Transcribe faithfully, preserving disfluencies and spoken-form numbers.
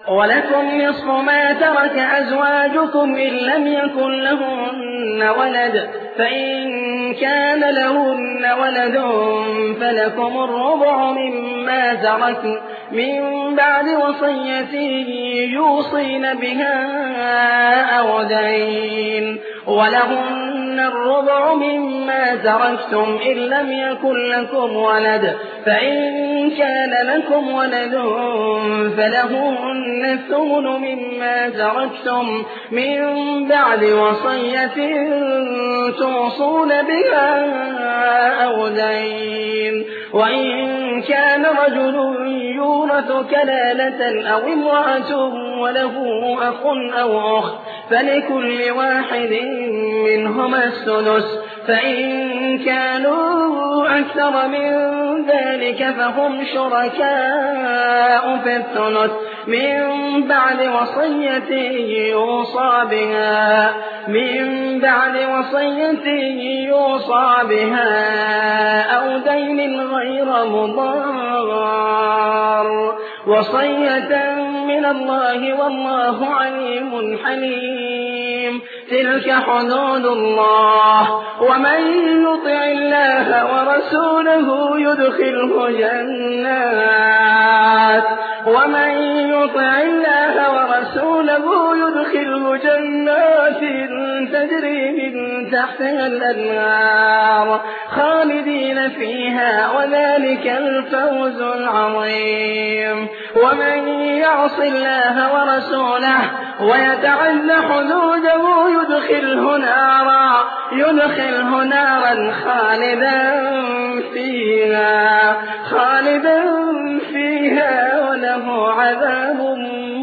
ولكم نصف ما ترك أزواجكم إن لم يكن لهن ولد فإن كان لهن ولد فلكم الربع مما تركن من بعد وصية يوصين بها أو دين ولهن الربع مما تركتم إن لم يكن لكم ولد فإن كان لكم ولد فلهن الثمن مما تركتم من بعد وصية توصون بها أو دين وإن كان رجل يورث كلالة أو امرأة وله أخ أو أخت فلكل واحد منهما السدس فإن كانوا أكثر من ذلك فهم شركاء في الثلث من بعد وصية يوصى بها من بعد وصية يوصى بها أو دين غير مضار وصية من الله والله عليم حليم. تلك حدود الله ومن يطع الله ورسوله يدخله جنات ومن يطع الله ورسوله يدخله جنات تجري من تحتها الأنهار خالدين فيها وذلك الفوز العظيم. ومن يعص الله ورسوله ويتعد حدوده يدخله نارا يدخله نارا خالدا فيها خالدا فيها وله عذاب